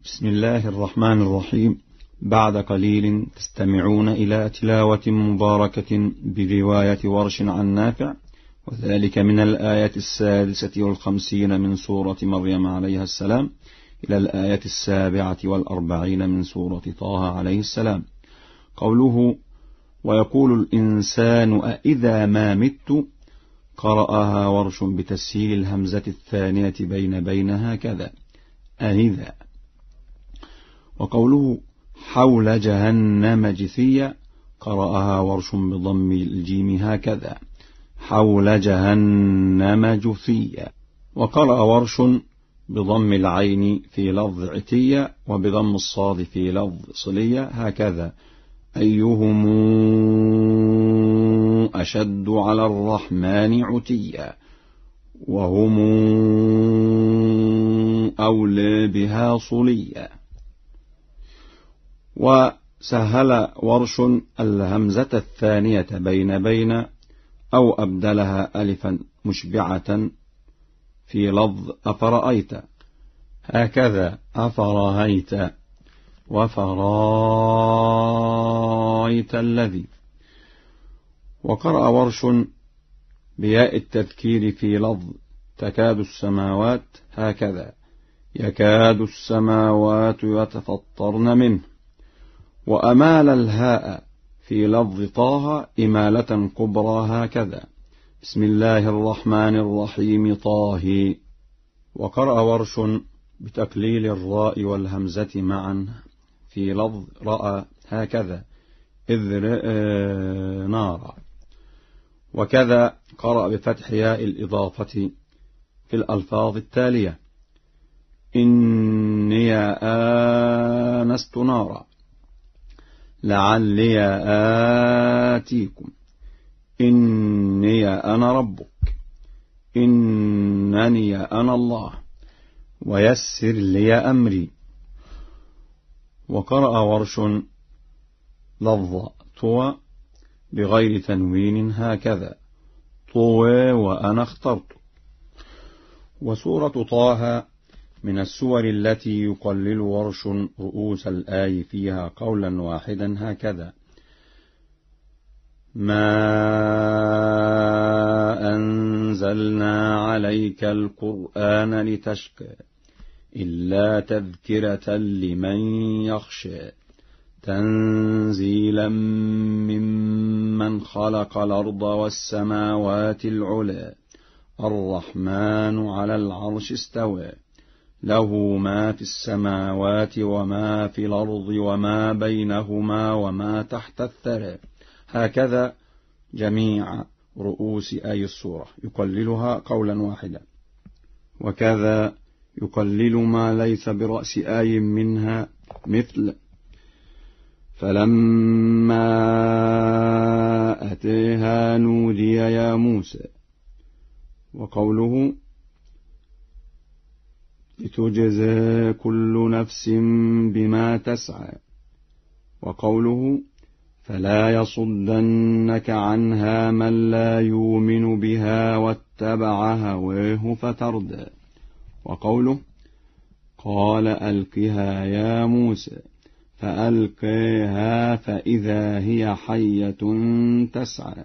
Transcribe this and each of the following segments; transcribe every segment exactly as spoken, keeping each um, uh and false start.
بسم الله الرحمن الرحيم. بعد قليل تستمعون إلى تلاوة مباركة برواية ورش عن نافع، وذلك من الآية السادسة والخمسين من سورة مريم عليها السلام إلى الآية السابعة والأربعين من سورة طه عليه السلام. قوله ويقول الإنسان أإذا ما مت، قرأها ورش بتسهيل الهمزة الثانية بين بينها كذا أإذا. وقوله حول جهنم جثيا، قرأها ورش بضم الجيم هكذا حول جهنم جثيا. وقرأ ورش بضم العين في لفظ عتية وبضم الصاد في لفظ صلية هكذا أيهم أشد على الرحمن عتيا وهم أولى بها صليا. وسهل ورش الهمزة الثانية بين بين أو أبدلها ألفا مشبعة في لفظ أفرأيت هكذا أفرأيت وفرايت الذي. وقرأ ورش بياء التذكير في لفظ تكاد السماوات هكذا يكاد السماوات يتفطرن منه. وأمال الهاء في لفظ طه إمالة كبرى هكذا بسم الله الرحمن الرحيم طه. وقرأ ورش بتقليل الراء والهمزة معا في لفظ رأى هكذا إذ رأى نارا. وكذا قرأ بفتح ياء الإضافة في الألفاظ التالية إني آنست نارا لعلي آتيكم إني أنا ربك إنني أنا الله ويسر لي أمري. وقرأ ورش لفظ طوى بغير تنوين هكذا طوى وأنا اخترت. وسورة طه من السور التي يقلل ورش رؤوس الآي فيها قولا واحدا هكذا ما أنزلنا عليك القرآن لتشقى إلا تذكرة لمن يخشى تنزيلا ممن خلق الأرض والسماوات العلى الرحمن على العرش استوى له ما في السماوات وما في الأرض وما بينهما وما تحت الثرى. هكذا جميع رؤوس آي السورة يقللها قولا واحدا. وكذا يقلل ما ليس برأس آي منها مثل فلما أتيها نودي يا موسى. وقوله لتجزى كل نفس بما تسعى. وقوله فلا يصدنك عنها من لا يؤمن بها واتبع هواه فتردى. وقوله قال ألقها يا موسى فألقيها فإذا هي حية تسعى.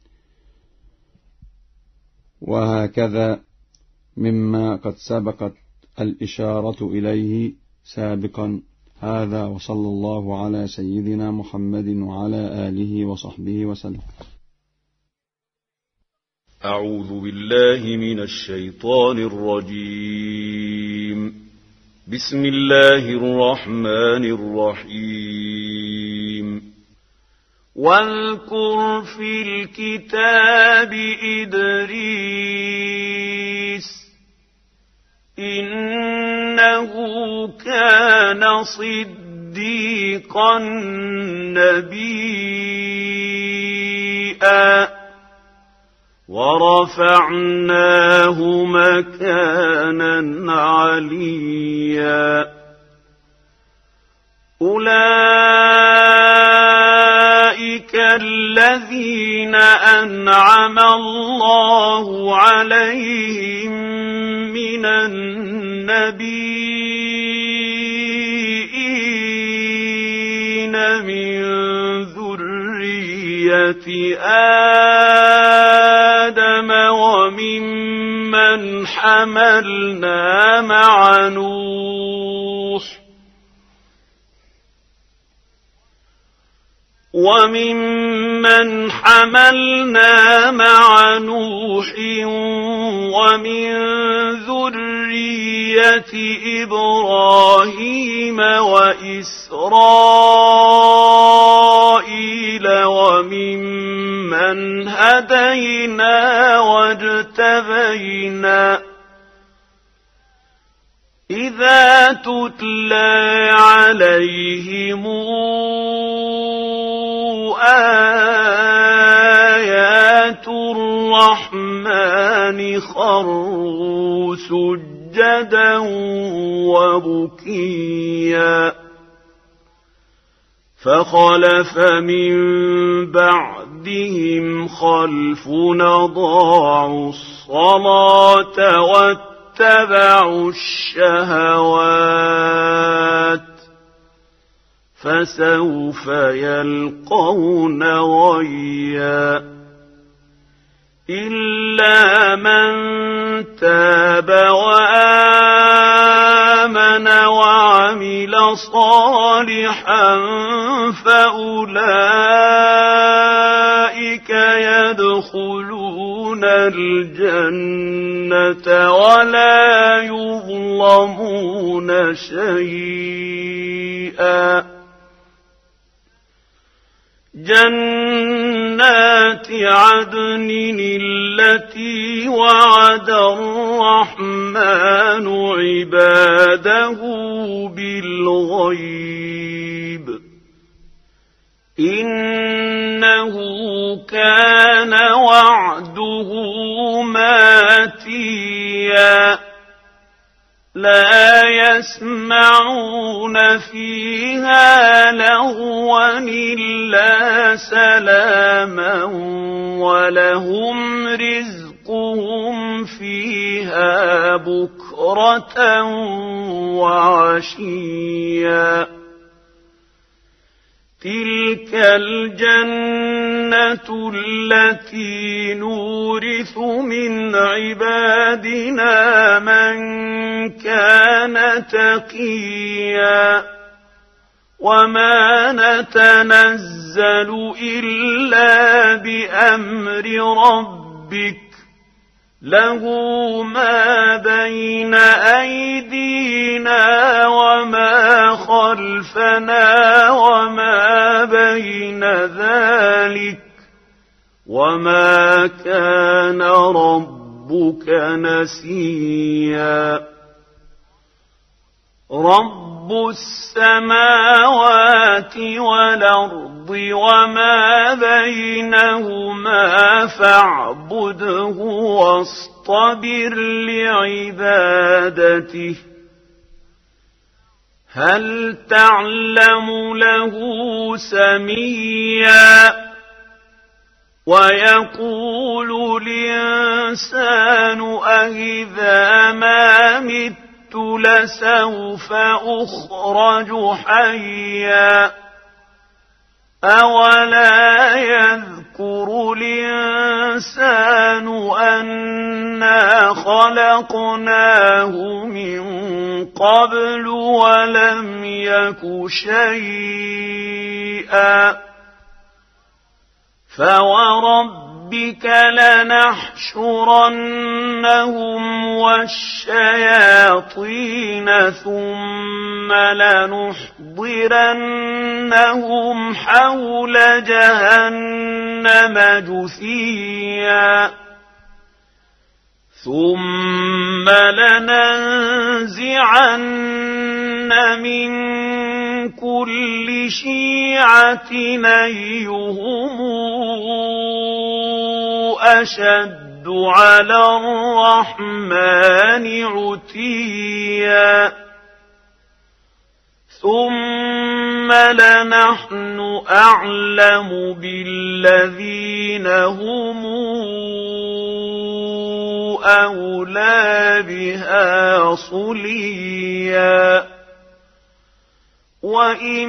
وهكذا مما قد سبقت الإشارة إليه سابقا. هذا وصلى الله على سيدنا محمد وعلى آله وصحبه وسلم. أعوذ بالله من الشيطان الرجيم. بسم الله الرحمن الرحيم. واذكر في الكتاب إدريس إنه كان صديقا نبيا ورفعناه مكانا عليا. أولئك الذين أنعم الله عليهم من النبيين من ذرية آدم وممن حملنا مع نوح وممن حملنا مع نوح ومن ذرية إبراهيم وإسرائيل وممن هدينا واجتبينا إذا تتلى عليهم آيات الرحمن خروا سجدا وبكيا فخلف من بعدهم خلف أضاعوا الصلاة واتبعوا الشهوات فسوف يلقون غيا إلا من تاب وآمن وعمل صالحا فأولئك يدخلون الجنة ولا يظلمون شيئا جنات عدن التي وعد الرحمن عباده بالغيب إنه كان وعده ماتيا لا يسمعون فيها لغوا إلا سلاما ولهم رزقهم فيها بكرة وعشيا تلك الجنة التي نورث من عبادنا من كان تقيا وما نتنزل إلا بأمر ربك له ما بين أيدينا وما خلفنا وما بين ذلك وما كان ربك نسيا رب السماوات والأرض وما بينهما فاعبده واصطبر لعبادته هل تعلم له سميا ويقول الإنسان أإذا ما مت لسوف أخرج حيا أولا يذكر الإنسان أنا خلقناه من قبل ولم يك شيئا فوربك لنحشرنهم والشياطين ثم لنحضرنهم حول جهنم جثيا ثم لننزعن من كل شيعة أيهم أشد على الرحمن عتيا ثم لنحن أعلم بالذين هم أولى بها صليا وإن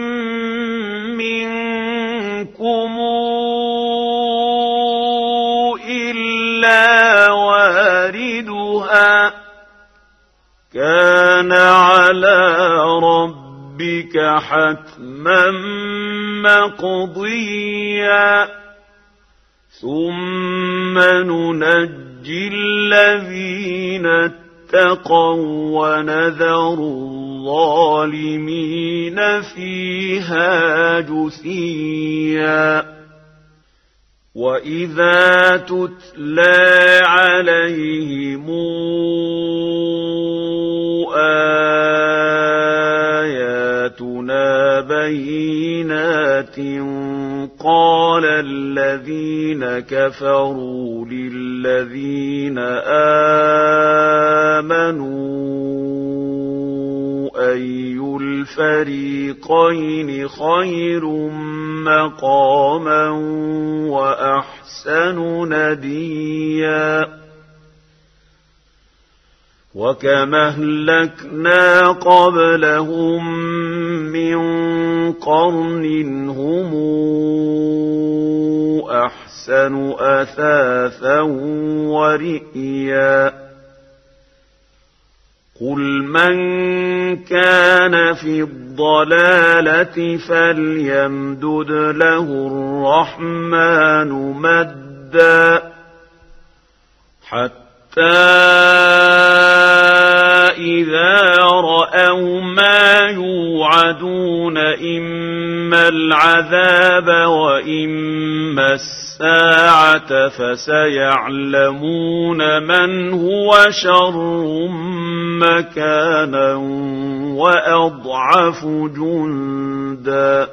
منكم إلا واردها كان على ربك حتما مقضيا ثم ننجي الذين اتقوا ونذر الظالمين فيها جثيا وإذا تتلى عليهم آياتنا بينات قال الذين كفروا للذين آمنوا أي الفريقين خير مقاما وأحسن نديا وكما أهلكنا قبلهم من قرن هم أحسن أثاثا ورئيا قل من كان في الضلالة فليمدد له الرحمن مدا حتى إذا رأوا ما يوعدون إما العذاب وإما الساعة فسيعلمون من هو شر مكانا وأضعف جندا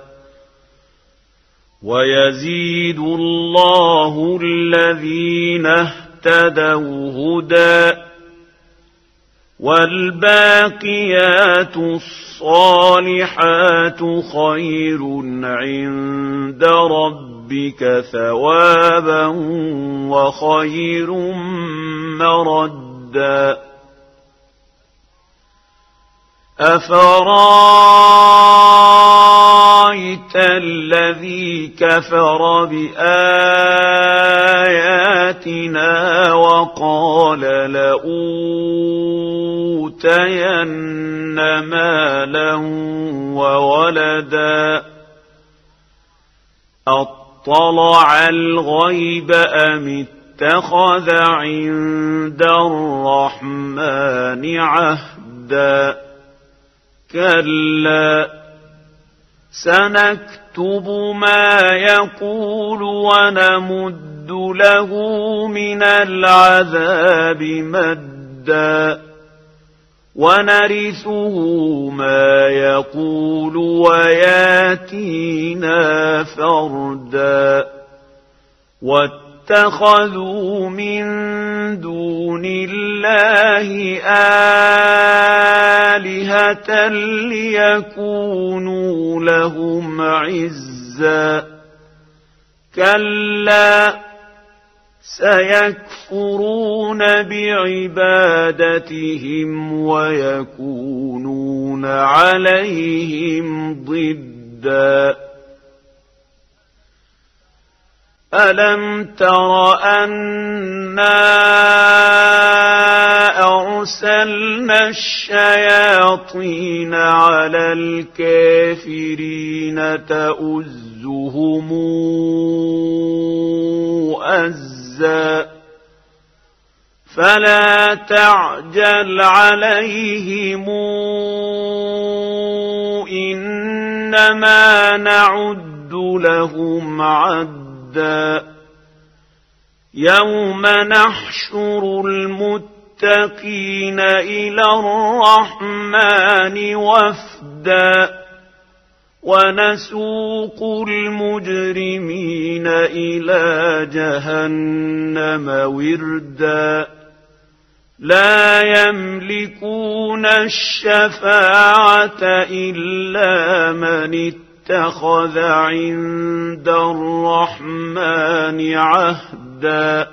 ويزيد الله الذين اهتدوا هدى والباقيات الصالحات خير عند ربك ثوابا وخير مردا أفرايت الذي كفر بآياتنا وقال لأوتين مالا وولدا أطلع الغيب أم اتخذ عند الرحمن عهدا كلا سنكتب ما يقول ونمد له من العذاب مدا ونرثه ما يقول وياتينا فردا واتخذوا من دون الله آلهة ليكونوا لهم عزا كلا سيكفرون بعبادتهم ويكونون عليهم ضدا ألم تر أنا أرسلنا الشياطين على الكافرين تؤزهم أزا فلا تعجل عليهم إنما نعد لهم عدا يوم نحشر المتقين إلى الرحمن وفدا ونسوق المجرمين إلى جهنم وردا لا يملكون الشفاعة إلا من اتخذ عند الرحمن عهدا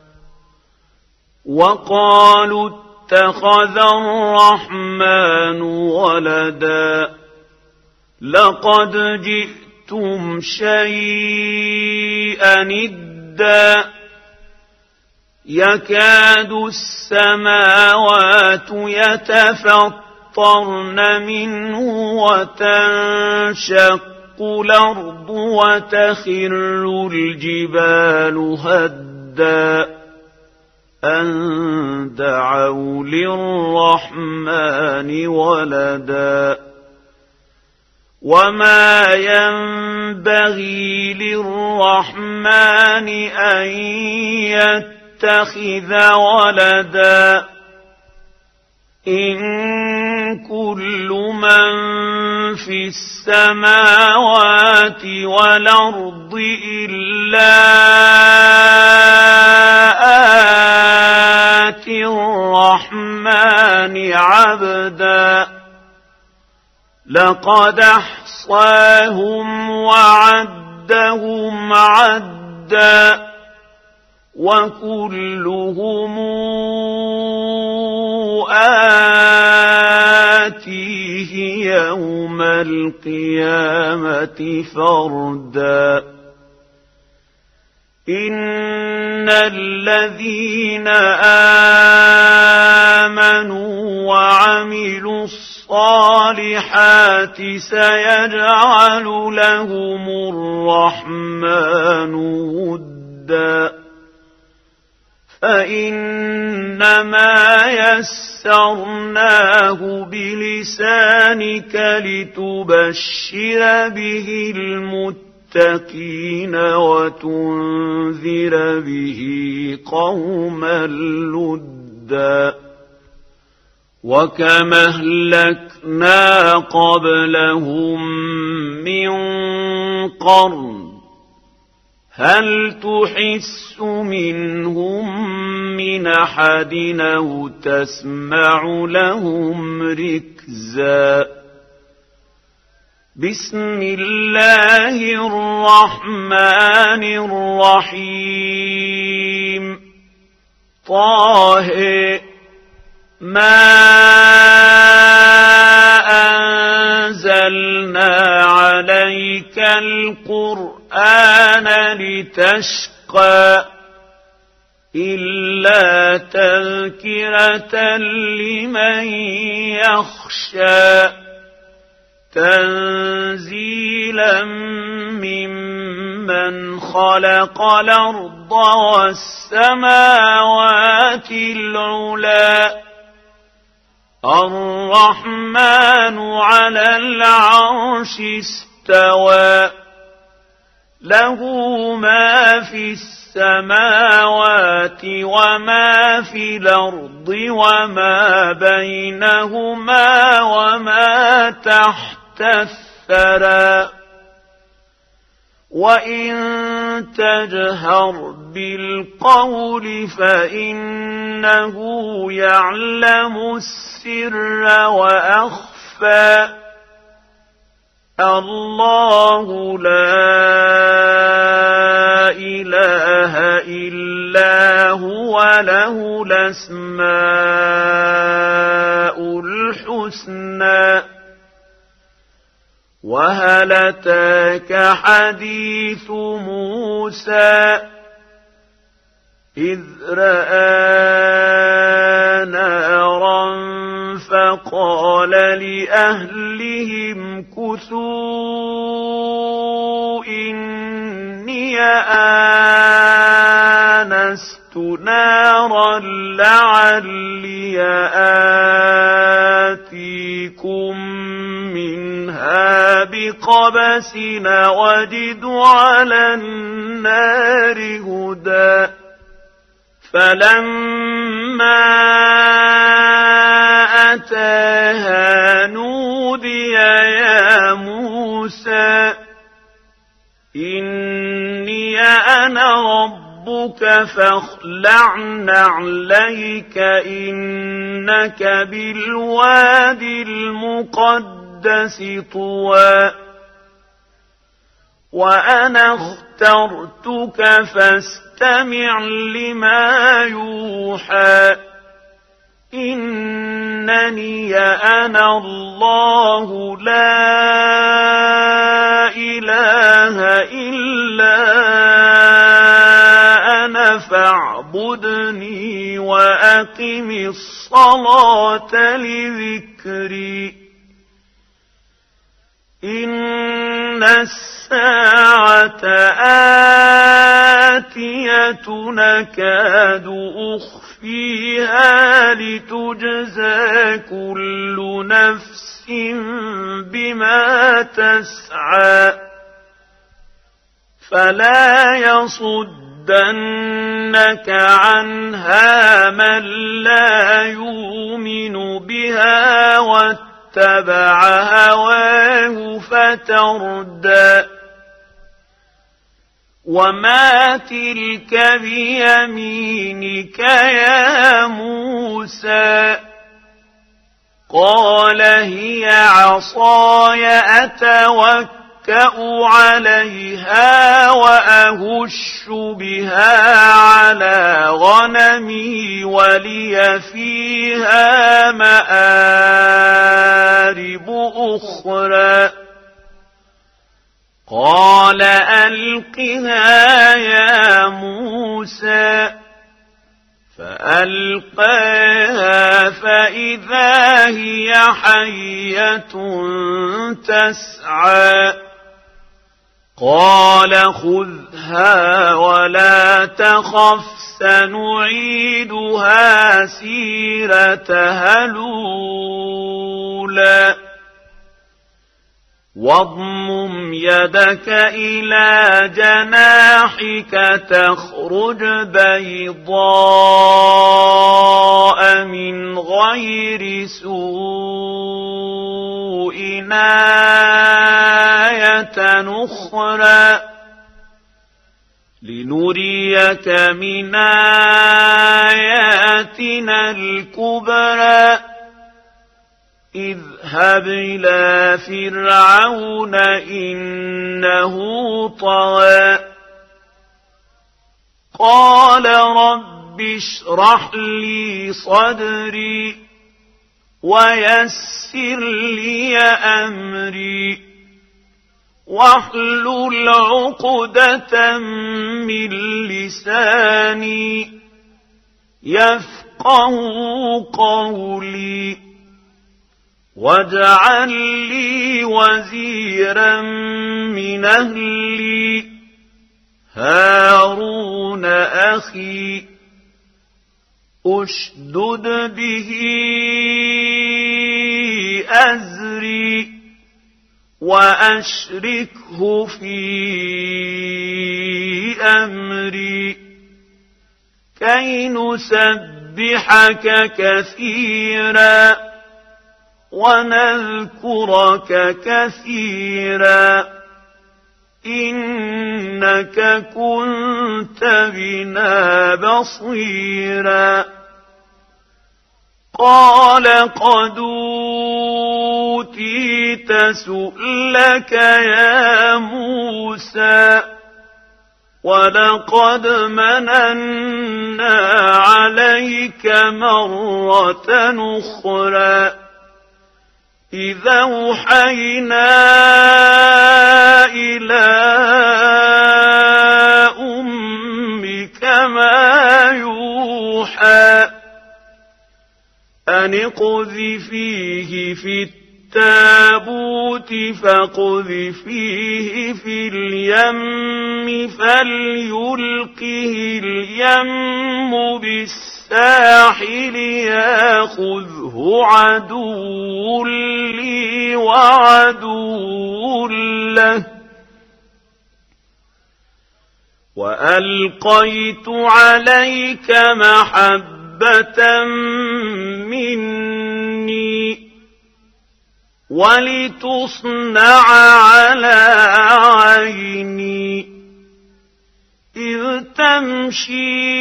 وقالوا اتخذ الرحمن ولدا لقد جئتم شيئا إدا يكاد السماوات يتفطرن منه وتنشق الأرض وتخر الجبال هدا أن دعوا للرحمن ولدا وما ينبغي للرحمن أن يتخذ ولدا إن كل من في السماوات والأرض إلا آتي الرحمن عبدا لقد أحصاهم وعدهم عدا وكلهم آتيه يوم القيامة فردا إن الذين آمنوا وعملوا الصالحات سيجعل لهم الرحمن ودا فإنما يسرناه بلسانك لتبشر به المتقين وتنذر به قوما لدا وكما أهلكنا قبلهم من قرن هل تحس منهم من أحد أو تسمع لهم ركزا بسم الله الرحمن الرحيم طه ما أنزلنا عليك القرآن لتشقى إلا تذكرة لمن يخشى تنزيلا ممن خلق الأرض والسماوات العلى الرحمن على العرش استوى له ما في السماوات وما في الأرض وما بينهما وما تحت الثرى وإن تجهر بالقول فإنه يعلم السر وأخفى الله لا إله إلا هو له الأسماء الحسنى وهل أتاك حديث موسى إذ رأى نارا فقال لأهلهم كثوا إني آنست نارا لعلي آتيكم منها بقبس وجد على النار هدى فلما أتاها نودي يا موسى إني أنا ربك فاخلع نعليك إنك بالوادي المقدس طوى وأنا اخترتك فاستمع لما يوحى إنني أنا الله لا فاعبدني وأقم الصلاة لذكري إن الساعة آتية نكاد أخفيها لتجزى كل نفس بما تسعى فلا يصدنك عنها من لا يؤمن بها واتبع هواه فتردى وما تلك بيمينك يا موسى قال هي عصاي أتوكل عليها وأهش بها على غنمي ولي فيها مآرب أخرى قال ألقها يا موسى فألقاها فإذا هي حية تسعى قال خذها ولا تخف سنعيدها سيرتها الأولى واضمم يدك إلى جناحك تخرج بيضاء من غير سوء آية أخرى لنريك من آياتنا الكبرى اذهب إلى فرعون إنه طغى قال رب اشرح لي صدري ويسر لي أمري واحلل عقدة من لساني يفقه قولي واجعل لي وزيرا من أهلي هارون أخي أشدد به أزري وأشركه في أمري كي نسبحك كثيرا ونذكرك كثيرا إنك كنت بنا بصيرا قال قد أوتيت سؤلك يا موسى ولقد مننا عليك مرة أخرى إذا أوحينا إلى أمك ما يوحى أن اقذفيه في التابوت فاقذفيه في اليم فليلقه اليم بالساحل ياخذه عدو لي وعدو له وألقيت عليك محبة مني ولتصنع على عيني إذ تمشي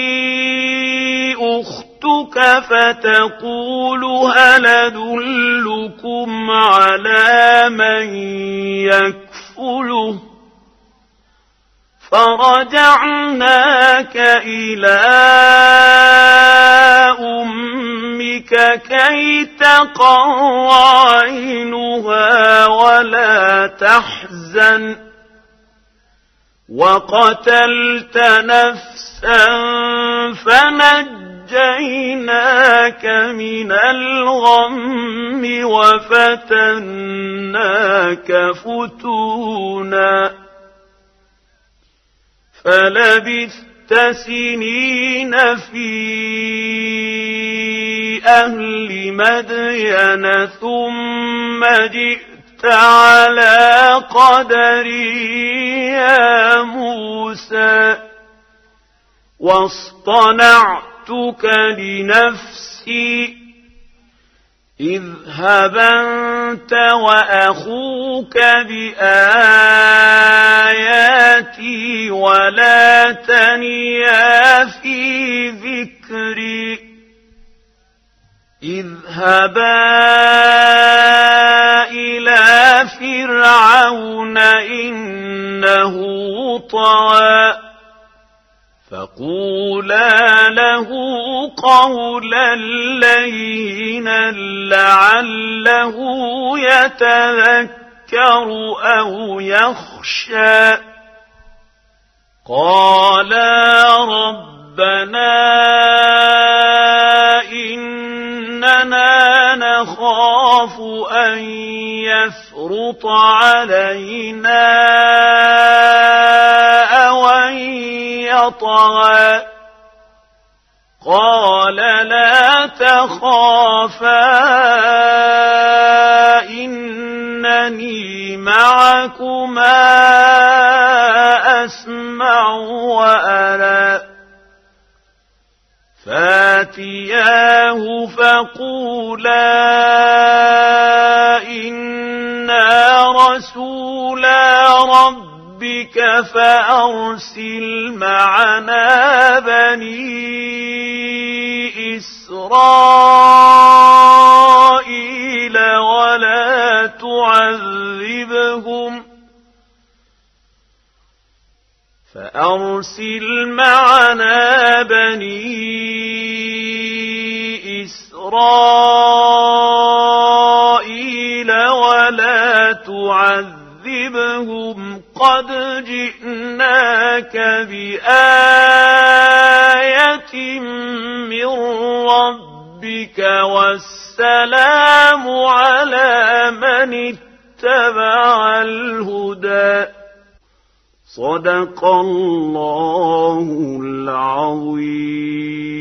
أختك فتقول هل أدلكم على من يكفله فرجعناك إلى أمك كي تقر عينها ولا تحزن وقتلت نفسا فنجيناك من الغم وفتناك فتونا فلبثت سنين في أهل مدين ثم جئت على قدري يا موسى واصطنعتك لنفسي اذهب أنت وأخوك بآياتي ولا تنيا في ذكري اذهبا إلى فرعون إنه طغى فقولا له قولا لينا لعله يتذكر أو يخشى قالا ربنا إننا نخاف أن يفرط علينا أو أن يطغى قال لا تخافا إنني معكما أسمع وأرى فاتياه فقولا إنا رسولا ربك فأرسل معنا بني إسرائيل ولا تعذبهم فأرسل معنا بني إسرائيل ولا تعذبهم قد جئناك بآية من ربك والسلام على من اتبع الهدى صدق الله العظيم.